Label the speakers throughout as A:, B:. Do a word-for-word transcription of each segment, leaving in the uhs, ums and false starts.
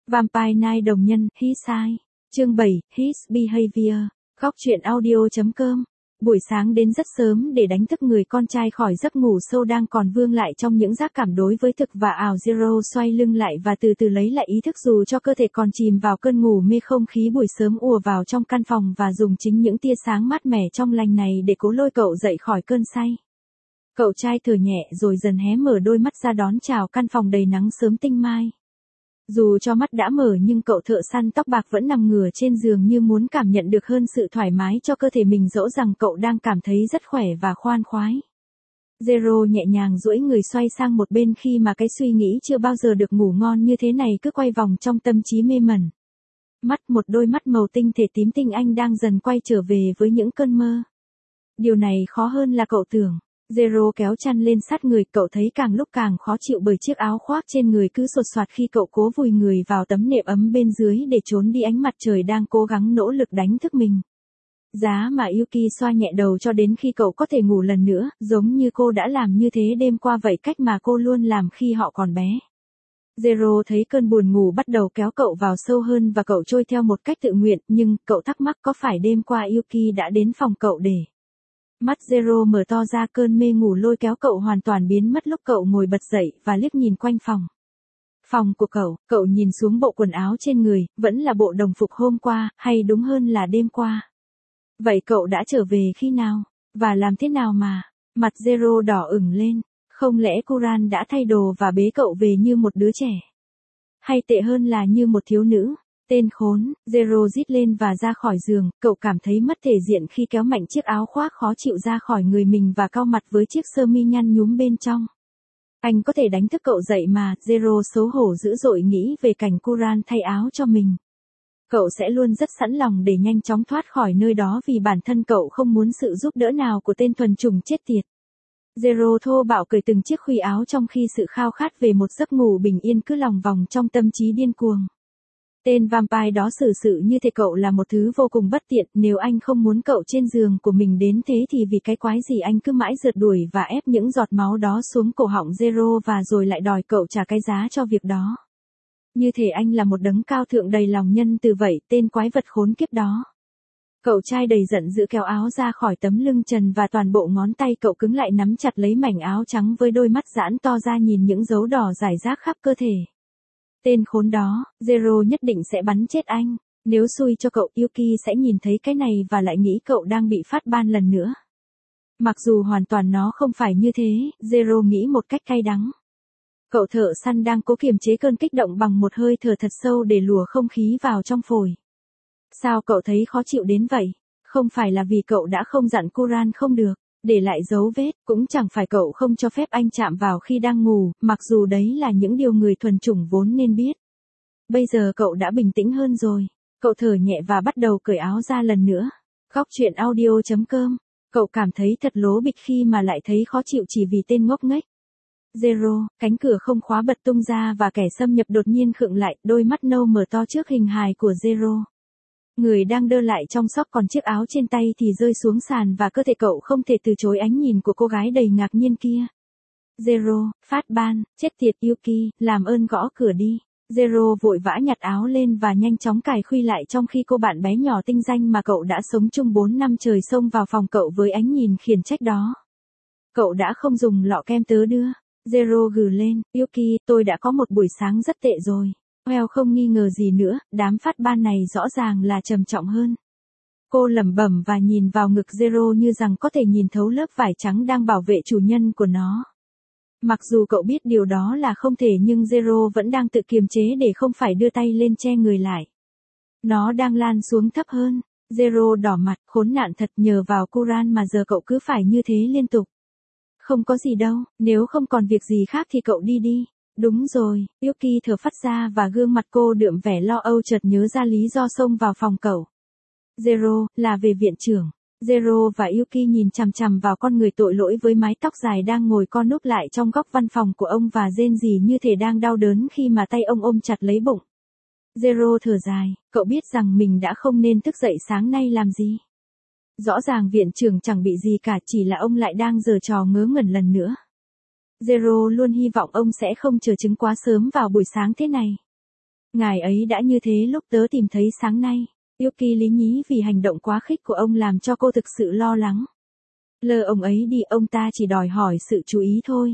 A: Vampire Night đồng nhân, His Side. Chương bảy, His Behavior. Góc truyện audio.com. Buổi sáng đến rất sớm để đánh thức người con trai khỏi giấc ngủ sâu đang còn vương lại trong những giác cảm đối với thực và ảo. Zero xoay lưng lại và từ từ lấy lại ý thức dù cho cơ thể còn chìm vào cơn ngủ mê. Không khí buổi sớm ùa vào trong căn phòng và dùng chính những tia sáng mát mẻ trong lành này để cố lôi cậu dậy khỏi cơn say. Cậu trai thở nhẹ rồi dần hé mở đôi mắt ra đón chào căn phòng đầy nắng sớm tinh mai. Dù cho mắt đã mở nhưng cậu thợ săn tóc bạc vẫn nằm ngửa trên giường như muốn cảm nhận được hơn sự thoải mái cho cơ thể mình, dẫu rằng cậu đang cảm thấy rất khỏe và khoan khoái. Zero nhẹ nhàng duỗi người xoay sang một bên khi mà cái suy nghĩ chưa bao giờ được ngủ ngon như thế này cứ quay vòng trong tâm trí mê mẩn. Mắt một đôi mắt màu tinh thể tím tinh anh đang dần quay trở về với những cơn mơ. Điều này khó hơn là cậu tưởng. Zero kéo chăn lên sát người, cậu thấy càng lúc càng khó chịu bởi chiếc áo khoác trên người cứ sột soạt khi cậu cố vùi người vào tấm nệm ấm bên dưới để trốn đi ánh mặt trời đang cố gắng nỗ lực đánh thức mình. Giá mà Yuki xoa nhẹ đầu cho đến khi cậu có thể ngủ lần nữa, giống như cô đã làm như thế đêm qua vậy, cách mà cô luôn làm khi họ còn bé. Zero thấy cơn buồn ngủ bắt đầu kéo cậu vào sâu hơn và cậu trôi theo một cách tự nguyện, nhưng cậu thắc mắc có phải đêm qua Yuki đã đến phòng cậu để... Mắt Zero mở to ra, cơn mê ngủ lôi kéo cậu hoàn toàn biến mất lúc cậu ngồi bật dậy và liếc nhìn quanh phòng. Phòng của cậu, cậu nhìn xuống bộ quần áo trên người, vẫn là bộ đồng phục hôm qua, hay đúng hơn là đêm qua. Vậy cậu đã trở về khi nào? Và làm thế nào mà? Mặt Zero đỏ ửng lên. Không lẽ Kuran đã thay đồ và bế cậu về như một đứa trẻ? Hay tệ hơn là như một thiếu nữ? Tên khốn, Zero rít lên và ra khỏi giường, cậu cảm thấy mất thể diện khi kéo mạnh chiếc áo khoác khó chịu ra khỏi người mình và cau mặt với chiếc sơ mi nhăn nhúm bên trong. Anh có thể đánh thức cậu dậy mà, Zero xấu hổ dữ dội nghĩ về cảnh Kuran thay áo cho mình. Cậu sẽ luôn rất sẵn lòng để nhanh chóng thoát khỏi nơi đó vì bản thân cậu không muốn sự giúp đỡ nào của tên thuần chủng chết tiệt. Zero thô bạo cởi từng chiếc khuy áo trong khi sự khao khát về một giấc ngủ bình yên cứ lòng vòng trong tâm trí điên cuồng. Tên vampire đó xử sự như thể cậu là một thứ vô cùng bất tiện, nếu anh không muốn cậu trên giường của mình đến thế thì vì cái quái gì anh cứ mãi rượt đuổi và ép những giọt máu đó xuống cổ họng Zero và rồi lại đòi cậu trả cái giá cho việc đó. Như thể anh là một đấng cao thượng đầy lòng nhân từ vậy, tên quái vật khốn kiếp đó. Cậu trai đầy giận dữ kéo áo ra khỏi tấm lưng trần và toàn bộ ngón tay cậu cứng lại nắm chặt lấy mảnh áo trắng với đôi mắt giãn to ra nhìn những dấu đỏ rải rác khắp cơ thể. Tên khốn đó, Zero nhất định sẽ bắn chết anh. Nếu xui cho cậu, Yuki sẽ nhìn thấy cái này và lại nghĩ cậu đang bị phát ban lần nữa. Mặc dù hoàn toàn nó không phải như thế, Zero nghĩ một cách cay đắng. Cậu thợ săn đang cố kiềm chế cơn kích động bằng một hơi thở thật sâu để lùa không khí vào trong phổi. Sao cậu thấy khó chịu đến vậy? Không phải là vì cậu đã không dặn Kuran không được để lại dấu vết, cũng chẳng phải cậu không cho phép anh chạm vào khi đang ngủ, mặc dù đấy là những điều người thuần chủng vốn nên biết. Bây giờ cậu đã bình tĩnh hơn rồi. Cậu thở nhẹ và bắt đầu cởi áo ra lần nữa. Góc truyện audio.com. Cậu cảm thấy thật lố bịch khi mà lại thấy khó chịu chỉ vì tên ngốc nghếch. Zero, cánh cửa không khóa bật tung ra và kẻ xâm nhập đột nhiên khựng lại, đôi mắt nâu mở to trước hình hài của Zero. Người đang đơ lại trong sóc, còn chiếc áo trên tay thì rơi xuống sàn và cơ thể cậu không thể từ chối ánh nhìn của cô gái đầy ngạc nhiên kia. Zero, phát ban, chết tiệt Yuki, làm ơn gõ cửa đi. Zero vội vã nhặt áo lên và nhanh chóng cài khuy lại trong khi cô bạn bé nhỏ tinh danh mà cậu đã sống chung bốn năm trời xông vào phòng cậu với ánh nhìn khiển trách đó. Cậu đã không dùng lọ kem tớ đưa. Zero gừ lên, Yuki, tôi đã có một buổi sáng rất tệ rồi. Well, không nghi ngờ gì nữa, đám phát ban này rõ ràng là trầm trọng hơn. Cô lẩm bẩm và nhìn vào ngực Zero như rằng có thể nhìn thấu lớp vải trắng đang bảo vệ chủ nhân của nó. Mặc dù cậu biết điều đó là không thể nhưng Zero vẫn đang tự kiềm chế để không phải đưa tay lên che người lại. Nó đang lan xuống thấp hơn. Zero đỏ mặt, khốn nạn thật, nhờ vào Kuran mà giờ cậu cứ phải như thế liên tục. Không có gì đâu, nếu không còn việc gì khác thì cậu đi đi. Đúng rồi, Yuki thở phắt ra và gương mặt cô đượm vẻ lo âu, chợt nhớ ra lý do xông vào phòng cậu. Zero, là về viện trưởng. Zero và Yuki nhìn chằm chằm vào con người tội lỗi với mái tóc dài đang ngồi co núp lại trong góc văn phòng của ông và rên rỉ như thể đang đau đớn khi mà tay ông ôm chặt lấy bụng. Zero thở dài, cậu biết rằng mình đã không nên thức dậy sáng nay làm gì. Rõ ràng viện trưởng chẳng bị gì cả, chỉ là ông lại đang giở trò ngớ ngẩn lần nữa. Zero luôn hy vọng ông sẽ không chờ chứng quá sớm vào buổi sáng thế này. Ngài ấy đã như thế lúc tớ tìm thấy sáng nay. Yuki lý nhí vì hành động quá khích của ông làm cho cô thực sự lo lắng. Lơ ông ấy đi, ông ta chỉ đòi hỏi sự chú ý thôi.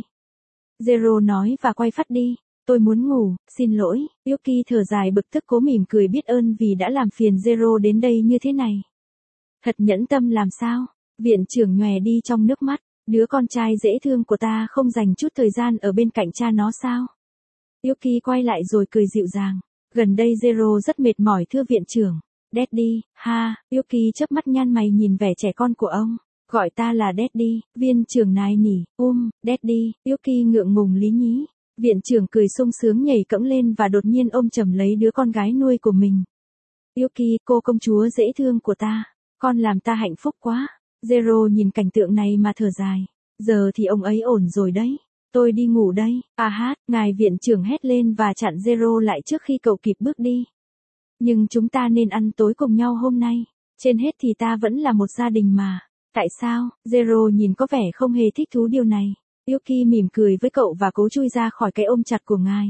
A: Zero nói và quay phát đi. Tôi muốn ngủ, xin lỗi. Yuki thở dài bực tức cố mỉm cười biết ơn vì đã làm phiền Zero đến đây như thế này. Thật nhẫn tâm làm sao? Viện trưởng nhòe đi trong nước mắt. Đứa con trai dễ thương của ta không dành chút thời gian ở bên cạnh cha nó sao? Yuki quay lại rồi cười dịu dàng. Gần đây Zero rất mệt mỏi thưa viện trưởng. Daddy, ha, Yuki chớp mắt nhăn mày nhìn vẻ trẻ con của ông. Gọi ta là Daddy, viên trưởng nài nỉ, um, Daddy, Yuki ngượng ngùng lý nhí. Viện trưởng cười sung sướng nhảy cẫng lên và đột nhiên ôm chầm lấy đứa con gái nuôi của mình. Yuki, cô công chúa dễ thương của ta, con làm ta hạnh phúc quá. Zero nhìn cảnh tượng này mà thở dài. Giờ thì ông ấy ổn rồi đấy. Tôi đi ngủ đây. À hát, ngài viện trưởng hét lên và chặn Zero lại trước khi cậu kịp bước đi. Nhưng chúng ta nên ăn tối cùng nhau hôm nay. Trên hết thì ta vẫn là một gia đình mà. Tại sao? Zero nhìn có vẻ không hề thích thú điều này. Yuki mỉm cười với cậu và cố chui ra khỏi cái ôm chặt của ngài.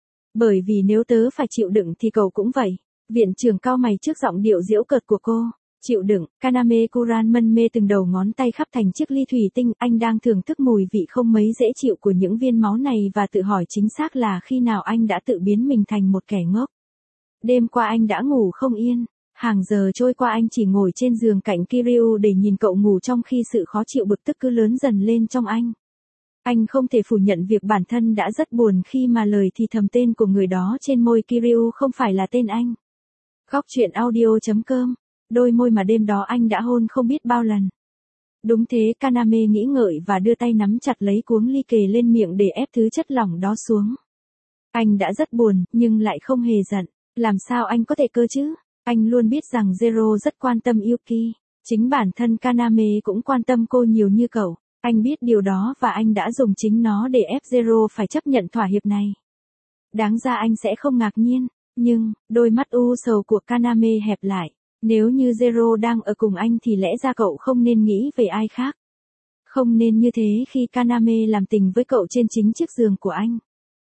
A: Bởi vì nếu tớ phải chịu đựng thì cậu cũng vậy. Viện trưởng cau mày trước giọng điệu giễu cợt của cô. Chịu đựng, Kaname Kuran mân mê từng đầu ngón tay khắp thành chiếc ly thủy tinh. Anh đang thưởng thức mùi vị không mấy dễ chịu của những viên máu này và tự hỏi chính xác là khi nào anh đã tự biến mình thành một kẻ ngốc. Đêm qua anh đã ngủ không yên. Hàng giờ trôi qua anh chỉ ngồi trên giường cạnh Kiryu để nhìn cậu ngủ trong khi sự khó chịu bực tức cứ lớn dần lên trong anh. Anh không thể phủ nhận việc bản thân đã rất buồn khi mà lời thì thầm tên của người đó trên môi Kiryu không phải là tên anh. Khóc chuyện audio chấm com. Đôi môi mà đêm đó anh đã hôn không biết bao lần. Đúng thế, Kaname nghĩ ngợi và đưa tay nắm chặt lấy cuống ly kề lên miệng để ép thứ chất lỏng đó xuống. Anh đã rất buồn, nhưng lại không hề giận. Làm sao anh có thể cơ chứ? Anh luôn biết rằng Zero rất quan tâm Yuki. Chính bản thân Kaname cũng quan tâm cô nhiều như cậu. Anh biết điều đó và anh đã dùng chính nó để ép Zero phải chấp nhận thỏa hiệp này. Đáng ra anh sẽ không ngạc nhiên. Nhưng, đôi mắt u sầu của Kaname hẹp lại. Nếu như Zero đang ở cùng anh thì lẽ ra cậu không nên nghĩ về ai khác. Không nên như thế khi Kaname làm tình với cậu trên chính chiếc giường của anh.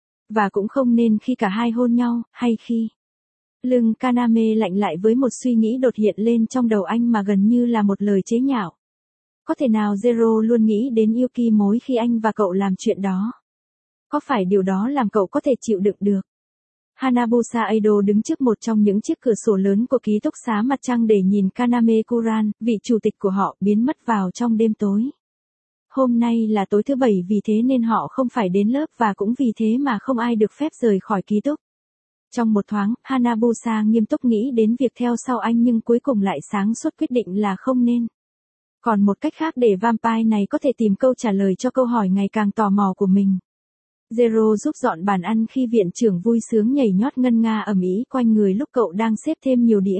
A: Và cũng không nên khi cả hai hôn nhau, hay khi... Lưng Kaname lạnh lại với một suy nghĩ đột hiện lên trong đầu anh mà gần như là một lời chế nhạo. Có thể nào Zero luôn nghĩ đến Yuki mỗi khi anh và cậu làm chuyện đó? Có phải điều đó làm cậu có thể chịu đựng được? Hanabusa Eido đứng trước một trong những chiếc cửa sổ lớn của ký túc xá mặt trăng để nhìn Kaname Kuran, vị chủ tịch của họ, biến mất vào trong đêm tối. Hôm nay là tối thứ bảy vì thế nên họ không phải đến lớp và cũng vì thế mà không ai được phép rời khỏi ký túc. Trong một thoáng, Hanabusa nghiêm túc nghĩ đến việc theo sau anh nhưng cuối cùng lại sáng suốt quyết định là không nên. Còn một cách khác để vampire này có thể tìm câu trả lời cho câu hỏi ngày càng tò mò của mình. Zero giúp dọn bàn ăn khi viện trưởng vui sướng nhảy nhót ngân nga ầm ĩ quanh người lúc cậu đang xếp thêm nhiều đĩa.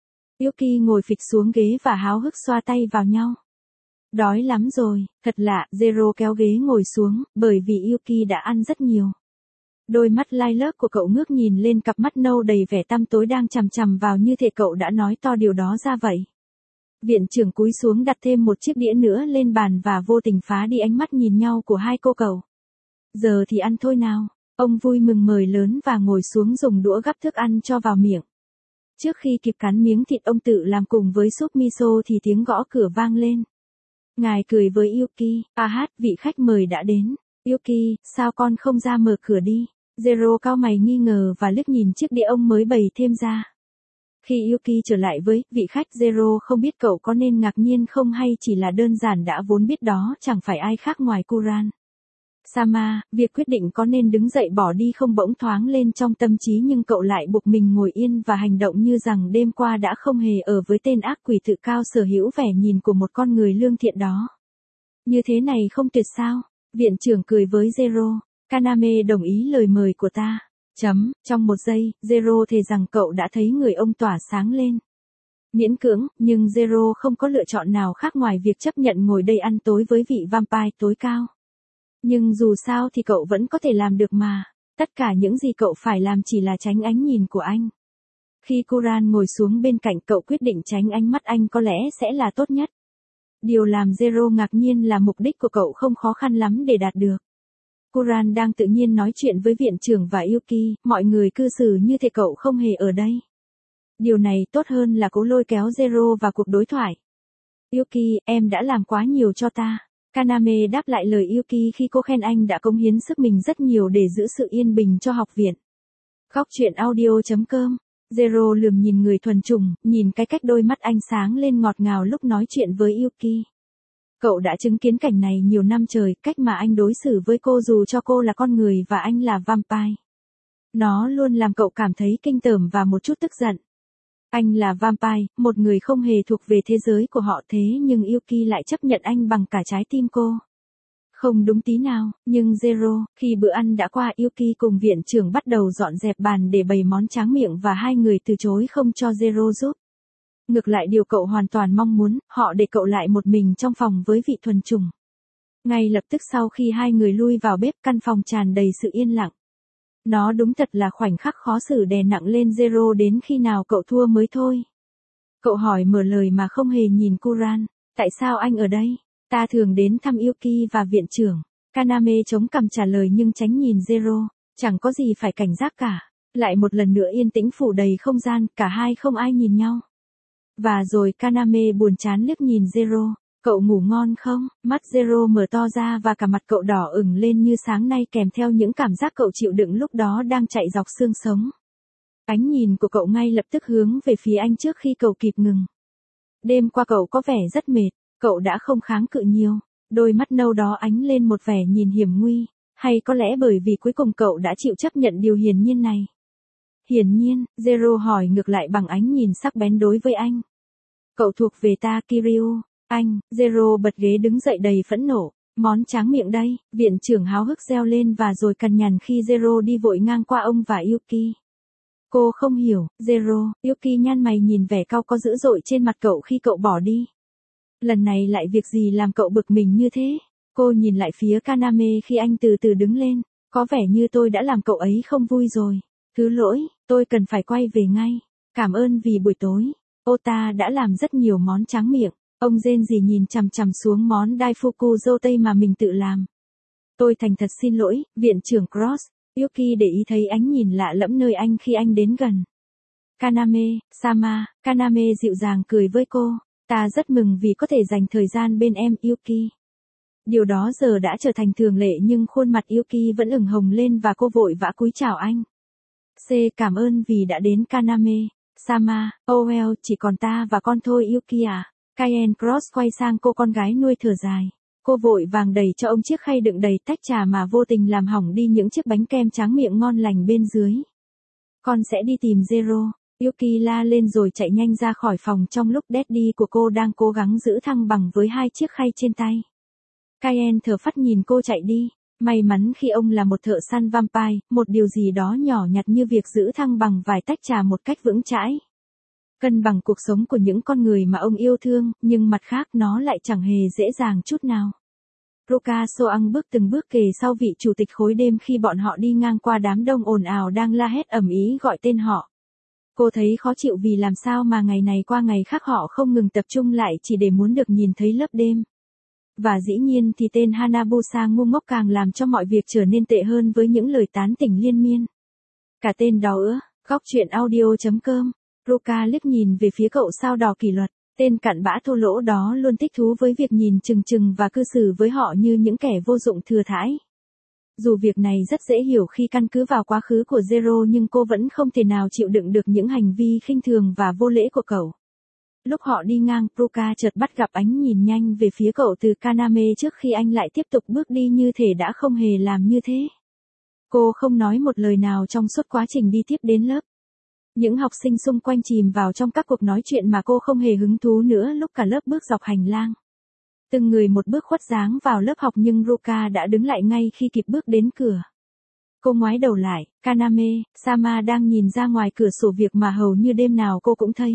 A: Yuki ngồi phịch xuống ghế và háo hức xoa tay vào nhau. Đói lắm rồi, thật lạ, Zero kéo ghế ngồi xuống, bởi vì Yuki đã ăn rất nhiều. Đôi mắt lai lớp của cậu ngước nhìn lên cặp mắt nâu đầy vẻ tăm tối đang chằm chằm vào như thể cậu đã nói to điều đó ra vậy. Viện trưởng cúi xuống đặt thêm một chiếc đĩa nữa lên bàn và vô tình phá đi ánh mắt nhìn nhau của hai cô cậu. Giờ thì ăn thôi nào. Ông vui mừng mời lớn và ngồi xuống dùng đũa gắp thức ăn cho vào miệng. Trước khi kịp cắn miếng thịt ông tự làm cùng với súp miso thì tiếng gõ cửa vang lên. Ngài cười với Yuki, à hát, vị khách mời đã đến. Yuki, sao con không ra mở cửa đi? Zero cau mày nghi ngờ và liếc nhìn chiếc đĩa ông mới bày thêm ra. Khi Yuki trở lại với vị khách, Zero không biết cậu có nên ngạc nhiên không hay chỉ là đơn giản đã vốn biết đó chẳng phải ai khác ngoài Kuran. Sama, việc quyết định có nên đứng dậy bỏ đi không bỗng thoáng lên trong tâm trí nhưng cậu lại buộc mình ngồi yên và hành động như rằng đêm qua đã không hề ở với tên ác quỷ tự cao sở hữu vẻ nhìn của một con người lương thiện đó. Như thế này không tuyệt sao? Viện trưởng cười với Zero. Kaname đồng ý lời mời của ta. Chấm, trong một giây, Zero thề rằng cậu đã thấy người ông tỏa sáng lên. Miễn cưỡng, nhưng Zero không có lựa chọn nào khác ngoài việc chấp nhận ngồi đây ăn tối với vị vampire tối cao. Nhưng dù sao thì cậu vẫn có thể làm được mà. Tất cả những gì cậu phải làm chỉ là tránh ánh nhìn của anh. Khi Kuran ngồi xuống bên cạnh cậu quyết định tránh ánh mắt anh có lẽ sẽ là tốt nhất. Điều làm Zero ngạc nhiên là mục đích của cậu không khó khăn lắm để đạt được. Kuran đang tự nhiên nói chuyện với viện trưởng và Yuki, mọi người cư xử như thể cậu không hề ở đây. Điều này tốt hơn là cố lôi kéo Zero vào cuộc đối thoại. Yuki, em đã làm quá nhiều cho ta. Kaname đáp lại lời Yuki khi cô khen anh đã cống hiến sức mình rất nhiều để giữ sự yên bình cho học viện. Góc truyện audio chấm com. Zero lườm nhìn người thuần chủng, nhìn cái cách đôi mắt anh sáng lên ngọt ngào lúc nói chuyện với Yuki. Cậu đã chứng kiến cảnh này nhiều năm trời, cách mà anh đối xử với cô dù cho cô là con người và anh là vampire. Nó luôn làm cậu cảm thấy kinh tởm và một chút tức giận. Anh là vampire, một người không hề thuộc về thế giới của họ thế nhưng Yuki lại chấp nhận anh bằng cả trái tim cô. Không đúng tí nào, nhưng Zero, khi bữa ăn đã qua Yuki cùng viện trưởng bắt đầu dọn dẹp bàn để bày món tráng miệng và hai người từ chối không cho Zero giúp. Ngược lại điều cậu hoàn toàn mong muốn, họ để cậu lại một mình trong phòng với vị thuần chủng. Ngay lập tức sau khi hai người lui vào bếp căn phòng tràn đầy sự yên lặng. Nó đúng thật là khoảnh khắc khó xử đè nặng lên Zero đến khi nào cậu thua mới thôi. Cậu hỏi mở lời mà không hề nhìn Kuran, tại sao anh ở đây? Ta thường đến thăm Yuki và viện trưởng. Kaname chống cằm trả lời nhưng tránh nhìn Zero, chẳng có gì phải cảnh giác cả. Lại một lần nữa yên tĩnh phủ đầy không gian, cả hai không ai nhìn nhau. Và rồi Kaname buồn chán liếc nhìn Zero, cậu ngủ ngon không? Mắt Zero mở to ra và cả mặt cậu đỏ ửng lên như sáng nay kèm theo những cảm giác cậu chịu đựng lúc đó đang chạy dọc xương sống. Ánh nhìn của cậu ngay lập tức hướng về phía anh trước khi cậu kịp ngừng. Đêm qua cậu có vẻ rất mệt, cậu đã không kháng cự nhiều, đôi mắt nâu đó ánh lên một vẻ nhìn hiểm nguy, hay có lẽ bởi vì cuối cùng cậu đã chịu chấp nhận điều hiển nhiên này. Hiển nhiên, Zero hỏi ngược lại bằng ánh nhìn sắc bén đối với anh. Cậu thuộc về ta Kiryu, anh, Zero bật ghế đứng dậy đầy phẫn nộ, món tráng miệng đây, viện trưởng háo hức reo lên và rồi cằn nhằn khi Zero đi vội ngang qua ông và Yuki. Cô không hiểu, Zero, Yuki nhăn mày nhìn vẻ cau có dữ dội trên mặt cậu khi cậu bỏ đi. Lần này lại việc gì làm cậu bực mình như thế? Cô nhìn lại phía Kaname khi anh từ từ đứng lên, có vẻ như tôi đã làm cậu ấy không vui rồi. Thứ lỗi, tôi cần phải quay về ngay. Cảm ơn vì buổi tối. Ô ta đã làm rất nhiều món tráng miệng. Ông rên rỉ nhìn chằm chằm xuống món Daifuku dâu tây mà mình tự làm. Tôi thành thật xin lỗi, viện trưởng Cross. Yuki để ý thấy ánh nhìn lạ lẫm nơi anh khi anh đến gần. Kaname, Sama, Kaname dịu dàng cười với cô. Ta rất mừng vì có thể dành thời gian bên em Yuki. Điều đó giờ đã trở thành thường lệ nhưng khuôn mặt Yuki vẫn ửng hồng lên và cô vội vã cúi chào anh. C cảm ơn vì đã đến Kaname, Sama, oh well, chỉ còn ta và con thôi Yuki à. Kaien Cross quay sang cô con gái nuôi thở dài. Cô vội vàng đẩy cho ông chiếc khay đựng đầy tách trà mà vô tình làm hỏng đi những chiếc bánh kem tráng miệng ngon lành bên dưới. Con sẽ đi tìm Zero. Yuki la lên rồi chạy nhanh ra khỏi phòng trong lúc Daddy của cô đang cố gắng giữ thăng bằng với hai chiếc khay trên tay. Kaien thở phắt nhìn cô chạy đi. May mắn khi ông là một thợ săn vampire, một điều gì đó nhỏ nhặt như việc giữ thăng bằng vài tách trà một cách vững chãi. Cân bằng cuộc sống của những con người mà ông yêu thương, nhưng mặt khác nó lại chẳng hề dễ dàng chút nào. Ruka Soang bước từng bước kề sau vị chủ tịch khối đêm khi bọn họ đi ngang qua đám đông ồn ào đang la hét ầm ĩ gọi tên họ. Cô thấy khó chịu vì làm sao mà ngày này qua ngày khác họ không ngừng tập trung lại chỉ để muốn được nhìn thấy lớp đêm. Và dĩ nhiên thì tên Hanabusa ngu ngốc càng làm cho mọi việc trở nên tệ hơn với những lời tán tỉnh liên miên. Cả tên đó nữa, góc truyện audio chấm com. Ruka liếc nhìn về phía cậu sao đỏ kỷ luật, tên cặn bã thô lỗ đó luôn thích thú với việc nhìn chừng chừng và cư xử với họ như những kẻ vô dụng thừa thãi. Dù việc này rất dễ hiểu khi căn cứ vào quá khứ của Zero nhưng cô vẫn không thể nào chịu đựng được những hành vi khinh thường và vô lễ của cậu. Lúc họ đi ngang, Ruka chợt bắt gặp ánh nhìn nhanh về phía cậu từ Kaname trước khi anh lại tiếp tục bước đi như thể đã không hề làm như thế. Cô không nói một lời nào trong suốt quá trình đi tiếp đến lớp. Những học sinh xung quanh chìm vào trong các cuộc nói chuyện mà cô không hề hứng thú nữa lúc cả lớp bước dọc hành lang. Từng người một bước khuất dáng vào lớp học nhưng Ruka đã đứng lại ngay khi kịp bước đến cửa. Cô ngoái đầu lại, Kaname, Sama đang nhìn ra ngoài cửa sổ việc mà hầu như đêm nào cô cũng thấy.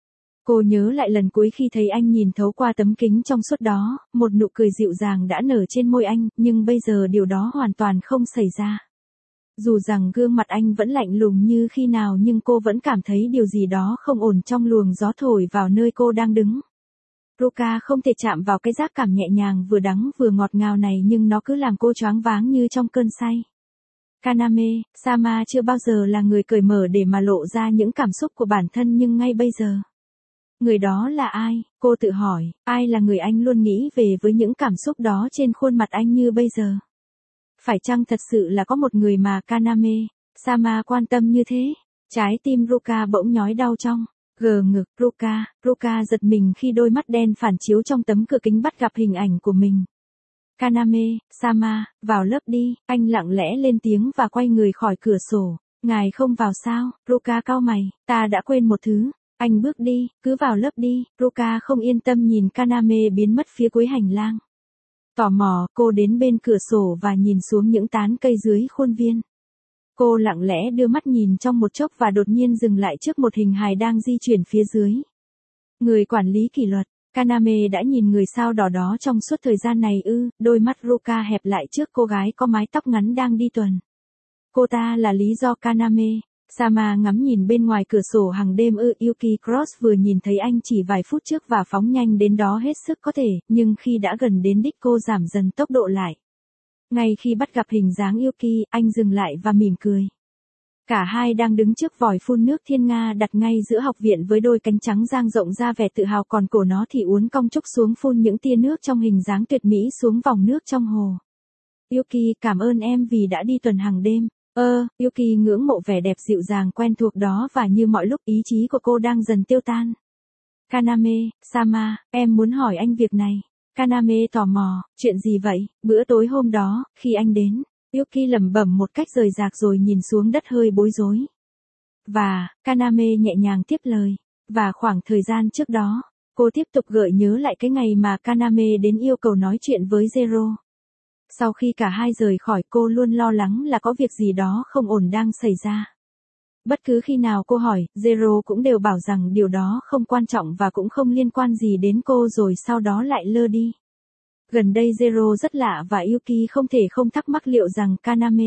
A: Cô nhớ lại lần cuối khi thấy anh nhìn thấu qua tấm kính trong suốt đó, một nụ cười dịu dàng đã nở trên môi anh, nhưng bây giờ điều đó hoàn toàn không xảy ra. Dù rằng gương mặt anh vẫn lạnh lùng như khi nào nhưng cô vẫn cảm thấy điều gì đó không ổn trong luồng gió thổi vào nơi cô đang đứng. Ruka không thể chạm vào cái giác cảm nhẹ nhàng vừa đắng vừa ngọt ngào này nhưng nó cứ làm cô choáng váng như trong cơn say. Kaname, Sama chưa bao giờ là người cởi mở để mà lộ ra những cảm xúc của bản thân nhưng ngay bây giờ. Người đó là ai? Cô tự hỏi, ai là người anh luôn nghĩ về với những cảm xúc đó trên khuôn mặt anh như bây giờ? Phải chăng thật sự là có một người mà Kaname, Sama quan tâm như thế? Trái tim Ruka bỗng nhói đau trong. Gờ ngực, Ruka, Ruka giật mình khi đôi mắt đen phản chiếu trong tấm cửa kính bắt gặp hình ảnh của mình. Kaname, Sama, vào lớp đi, anh lặng lẽ lên tiếng và quay người khỏi cửa sổ. Ngài không vào sao? Ruka cau mày, ta đã quên một thứ. Anh bước đi, cứ vào lớp đi. Ruka không yên tâm nhìn Kaname biến mất phía cuối hành lang. Tò mò, cô đến bên cửa sổ và nhìn xuống những tán cây dưới khuôn viên. Cô lặng lẽ đưa mắt nhìn trong một chốc và đột nhiên dừng lại trước một hình hài đang di chuyển phía dưới. Người quản lý kỷ luật, Kaname đã nhìn người sao đỏ đó trong suốt thời gian này ư? Đôi mắt Ruka hẹp lại trước cô gái có mái tóc ngắn đang đi tuần. Cô ta là lý do Kaname. Sama ngắm nhìn bên ngoài cửa sổ hàng đêm ư? Yuki Cross vừa nhìn thấy anh chỉ vài phút trước và phóng nhanh đến đó hết sức có thể, nhưng khi đã gần đến đích cô giảm dần tốc độ lại. Ngay khi bắt gặp hình dáng Yuki, anh dừng lại và mỉm cười. Cả hai đang đứng trước vòi phun nước thiên nga đặt ngay giữa học viện với đôi cánh trắng dang rộng ra vẻ tự hào còn cổ nó thì uốn cong trúc xuống phun những tia nước trong hình dáng tuyệt mỹ xuống vòng nước trong hồ. Yuki, cảm ơn em vì đã đi tuần hàng đêm. Ơ, Yuki ngưỡng mộ vẻ đẹp dịu dàng quen thuộc đó và như mọi lúc ý chí của cô đang dần tiêu tan. Kaname, Sama, em muốn hỏi anh việc này. Kaname tò mò, chuyện gì vậy? Bữa tối hôm đó, khi anh đến, Yuki lẩm bẩm một cách rời rạc rồi nhìn xuống đất hơi bối rối. Và, Kaname nhẹ nhàng tiếp lời. Và khoảng thời gian trước đó, cô tiếp tục gợi nhớ lại cái ngày mà Kaname đến yêu cầu nói chuyện với Zero. Sau khi cả hai rời khỏi cô luôn lo lắng là có việc gì đó không ổn đang xảy ra. Bất cứ khi nào cô hỏi, Zero cũng đều bảo rằng điều đó không quan trọng và cũng không liên quan gì đến cô rồi sau đó lại lơ đi. Gần đây Zero rất lạ và Yuki không thể không thắc mắc liệu rằng Kaname,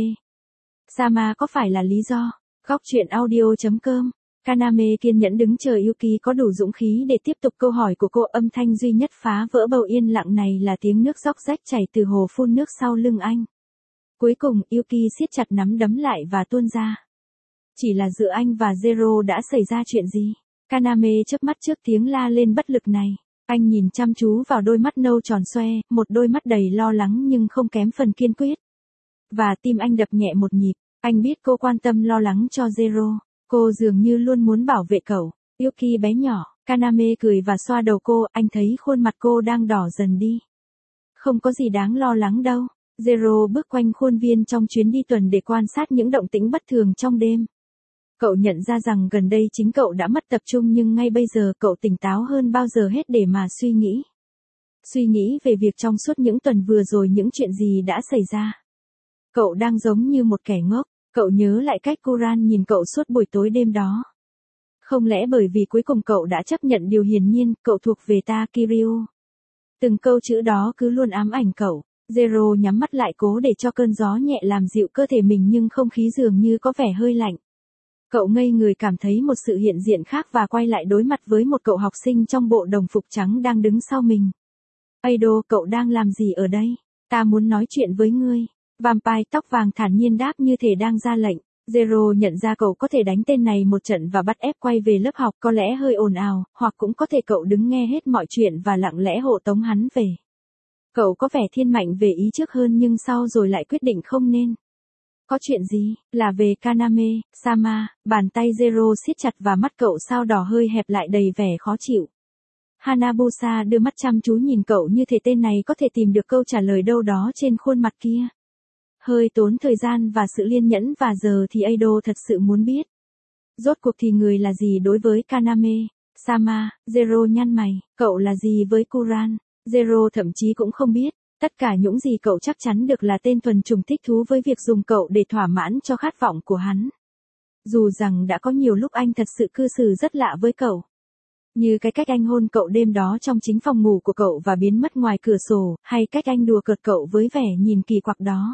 A: Sama có phải là lý do. Góc truyện audio chấm com. Kaname kiên nhẫn đứng chờ Yuki có đủ dũng khí để tiếp tục câu hỏi của cô. Âm thanh duy nhất phá vỡ bầu yên lặng này là tiếng nước róc rách chảy từ hồ phun nước sau lưng anh. Cuối cùng Yuki siết chặt nắm đấm lại và tuôn ra. Chỉ là giữa anh và Zero đã xảy ra chuyện gì? Kaname chớp mắt trước tiếng la lên bất lực này. Anh nhìn chăm chú vào đôi mắt nâu tròn xoe, một đôi mắt đầy lo lắng nhưng không kém phần kiên quyết. Và tim anh đập nhẹ một nhịp, anh biết cô quan tâm lo lắng cho Zero. Cô dường như luôn muốn bảo vệ cậu. Yuki bé nhỏ, Kaname cười và xoa đầu cô, anh thấy khuôn mặt cô đang đỏ dần đi. Không có gì đáng lo lắng đâu. Zero bước quanh khuôn viên trong chuyến đi tuần để quan sát những động tĩnh bất thường trong đêm. Cậu nhận ra rằng gần đây chính cậu đã mất tập trung nhưng ngay bây giờ cậu tỉnh táo hơn bao giờ hết để mà suy nghĩ. Suy nghĩ về việc trong suốt những tuần vừa rồi những chuyện gì đã xảy ra. Cậu đang giống như một kẻ ngốc, cậu nhớ lại cách Kuran nhìn cậu suốt buổi tối đêm đó. Không lẽ bởi vì cuối cùng cậu đã chấp nhận điều hiển nhiên, cậu thuộc về ta Kiryu. Từng câu chữ đó cứ luôn ám ảnh cậu. Zero nhắm mắt lại cố để cho cơn gió nhẹ làm dịu cơ thể mình nhưng không khí dường như có vẻ hơi lạnh. Cậu ngây người cảm thấy một sự hiện diện khác và quay lại đối mặt với một cậu học sinh trong bộ đồng phục trắng đang đứng sau mình. Ado, cậu đang làm gì ở đây? Ta muốn nói chuyện với ngươi. Vampire tóc vàng thản nhiên đáp như thể đang ra lệnh. Zero nhận ra cậu có thể đánh tên này một trận và bắt ép quay về lớp học có lẽ hơi ồn ào, hoặc cũng có thể cậu đứng nghe hết mọi chuyện và lặng lẽ hộ tống hắn về. Cậu có vẻ thiên mạnh về ý trước hơn nhưng sau rồi lại quyết định không nên. Có chuyện gì? Là về Kaname, Sama. Bàn tay Zero siết chặt và mắt cậu sao đỏ hơi hẹp lại đầy vẻ khó chịu. Hanabusa đưa mắt chăm chú nhìn cậu như thể tên này có thể tìm được câu trả lời đâu đó trên khuôn mặt kia. Hơi tốn thời gian và sự liên nhẫn và giờ thì Ado thật sự muốn biết. Rốt cuộc thì người là gì đối với Kaname, Sama. Zero nhăn mày, cậu là gì với Kuran? Zero thậm chí cũng không biết. Tất cả những gì cậu chắc chắn được là tên thuần trùng thích thú với việc dùng cậu để thỏa mãn cho khát vọng của hắn. Dù rằng đã có nhiều lúc anh thật sự cư xử rất lạ với cậu. Như cái cách anh hôn cậu đêm đó trong chính phòng ngủ của cậu và biến mất ngoài cửa sổ, hay cách anh đùa cợt cậu với vẻ nhìn kỳ quặc đó.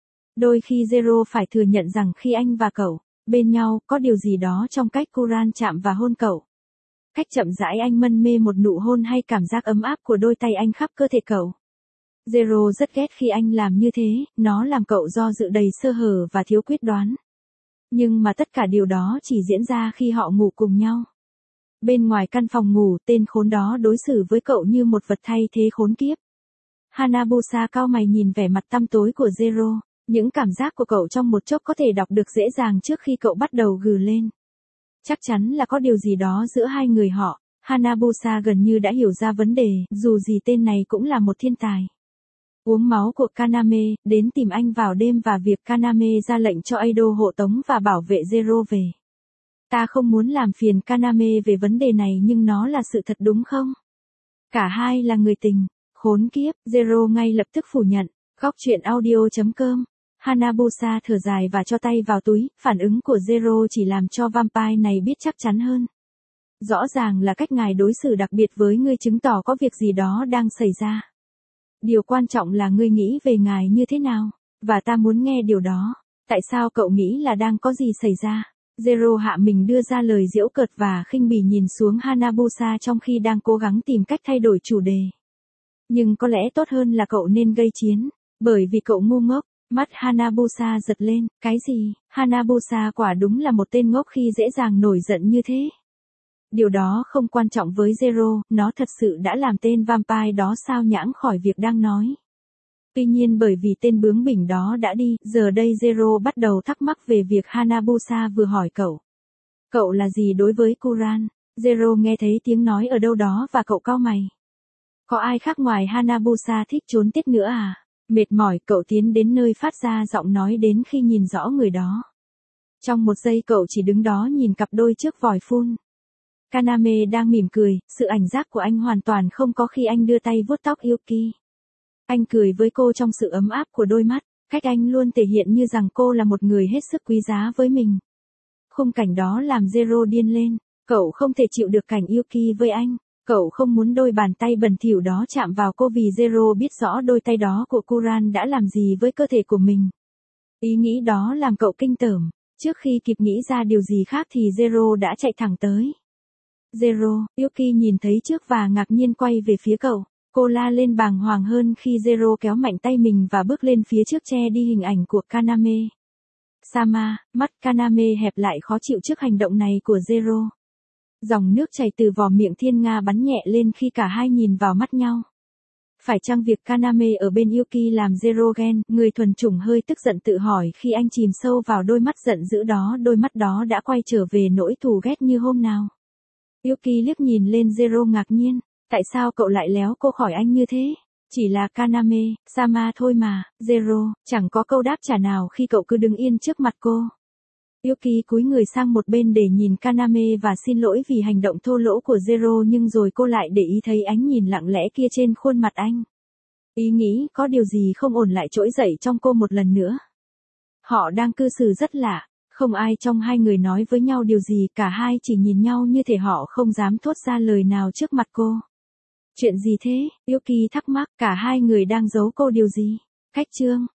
A: Đôi khi Zero phải thừa nhận rằng khi anh và cậu bên nhau có điều gì đó trong cách Kuran chạm và hôn cậu. Cách chậm rãi anh mân mê một nụ hôn hay cảm giác ấm áp của đôi tay anh khắp cơ thể cậu. Zero rất ghét khi anh làm như thế, nó làm cậu do dự đầy sơ hở và thiếu quyết đoán. Nhưng mà tất cả điều đó chỉ diễn ra khi họ ngủ cùng nhau. Bên ngoài căn phòng ngủ, tên khốn đó đối xử với cậu như một vật thay thế khốn kiếp. Hanabusa cau mày nhìn vẻ mặt tăm tối của Zero. Những cảm giác của cậu trong một chốc có thể đọc được dễ dàng trước khi cậu bắt đầu gừ lên. Chắc chắn là có điều gì đó giữa hai người họ. Hanabusa gần như đã hiểu ra vấn đề, dù gì tên này cũng là một thiên tài. Uống máu của Kaname, đến tìm anh vào đêm và việc Kaname ra lệnh cho Ado hộ tống và bảo vệ Zero về. Ta không muốn làm phiền Kaname về vấn đề này nhưng nó là sự thật đúng không? Cả hai là người tình. Khốn kiếp, Zero ngay lập tức phủ nhận. Góc truyện audio chấm com. Hanabusa thở dài và cho tay vào túi, phản ứng của Zero chỉ làm cho vampire này biết chắc chắn hơn. Rõ ràng là cách ngài đối xử đặc biệt với ngươi chứng tỏ có việc gì đó đang xảy ra. Điều quan trọng là ngươi nghĩ về ngài như thế nào, và ta muốn nghe điều đó. Tại sao cậu nghĩ là đang có gì xảy ra? Zero hạ mình đưa ra lời giễu cợt và khinh bỉ nhìn xuống Hanabusa trong khi đang cố gắng tìm cách thay đổi chủ đề. Nhưng có lẽ tốt hơn là cậu nên gây chiến, bởi vì cậu ngu ngốc. Mắt Hanabusa giật lên, cái gì? Hanabusa quả đúng là một tên ngốc khi dễ dàng nổi giận như thế. Điều đó không quan trọng với Zero, nó thật sự đã làm tên vampire đó sao nhãng khỏi việc đang nói. Tuy nhiên bởi vì tên bướng bỉnh đó đã đi, giờ đây Zero bắt đầu thắc mắc về việc Hanabusa vừa hỏi cậu. Cậu là gì đối với Kuran? Zero nghe thấy tiếng nói ở đâu đó và cậu cau mày. Có ai khác ngoài Hanabusa thích trốn tiết nữa à? Mệt mỏi cậu tiến đến nơi phát ra giọng nói đến khi nhìn rõ người đó. Trong một giây cậu chỉ đứng đó nhìn cặp đôi trước vòi phun. Kaname đang mỉm cười, sự ảnh giác của anh hoàn toàn không có khi anh đưa tay vuốt tóc Yuki. Anh cười với cô trong sự ấm áp của đôi mắt, cách anh luôn thể hiện như rằng cô là một người hết sức quý giá với mình. Khung cảnh đó làm Zero điên lên, cậu không thể chịu được cảnh Yuki với anh. Cậu không muốn đôi bàn tay bẩn thỉu đó chạm vào cô vì Zero biết rõ đôi tay đó của Kuran đã làm gì với cơ thể của mình. Ý nghĩ đó làm cậu kinh tởm. Trước khi kịp nghĩ ra điều gì khác thì Zero đã chạy thẳng tới. Zero, Yuki nhìn thấy trước và ngạc nhiên quay về phía cậu. Cô la lên bàng hoàng hơn khi Zero kéo mạnh tay mình và bước lên phía trước che đi hình ảnh của Kaname. Sama, mắt Kaname hẹp lại khó chịu trước hành động này của Zero. Dòng nước chảy từ vò miệng thiên nga bắn nhẹ lên khi cả hai nhìn vào mắt nhau. Phải chăng việc Kaname ở bên Yuki làm Zero ghen, người thuần chủng hơi tức giận tự hỏi khi anh chìm sâu vào đôi mắt giận dữ đó, đôi mắt đó đã quay trở về nỗi thù ghét như hôm nào. Yuki liếc nhìn lên Zero ngạc nhiên, tại sao cậu lại léo cô khỏi anh như thế? Chỉ là Kaname, Sama thôi mà. Zero, chẳng có câu đáp trả nào khi cậu cứ đứng yên trước mặt cô. Yuki cúi người sang một bên để nhìn Kaname và xin lỗi vì hành động thô lỗ của Zero nhưng rồi cô lại để ý thấy ánh nhìn lặng lẽ kia trên khuôn mặt anh. Ý nghĩ có điều gì không ổn lại trỗi dậy trong cô một lần nữa. Họ đang cư xử rất lạ, không ai trong hai người nói với nhau điều gì, cả hai chỉ nhìn nhau như thể họ không dám thốt ra lời nào trước mặt cô. Chuyện gì thế? Yuki thắc mắc, cả hai người đang giấu cô điều gì? Cách chương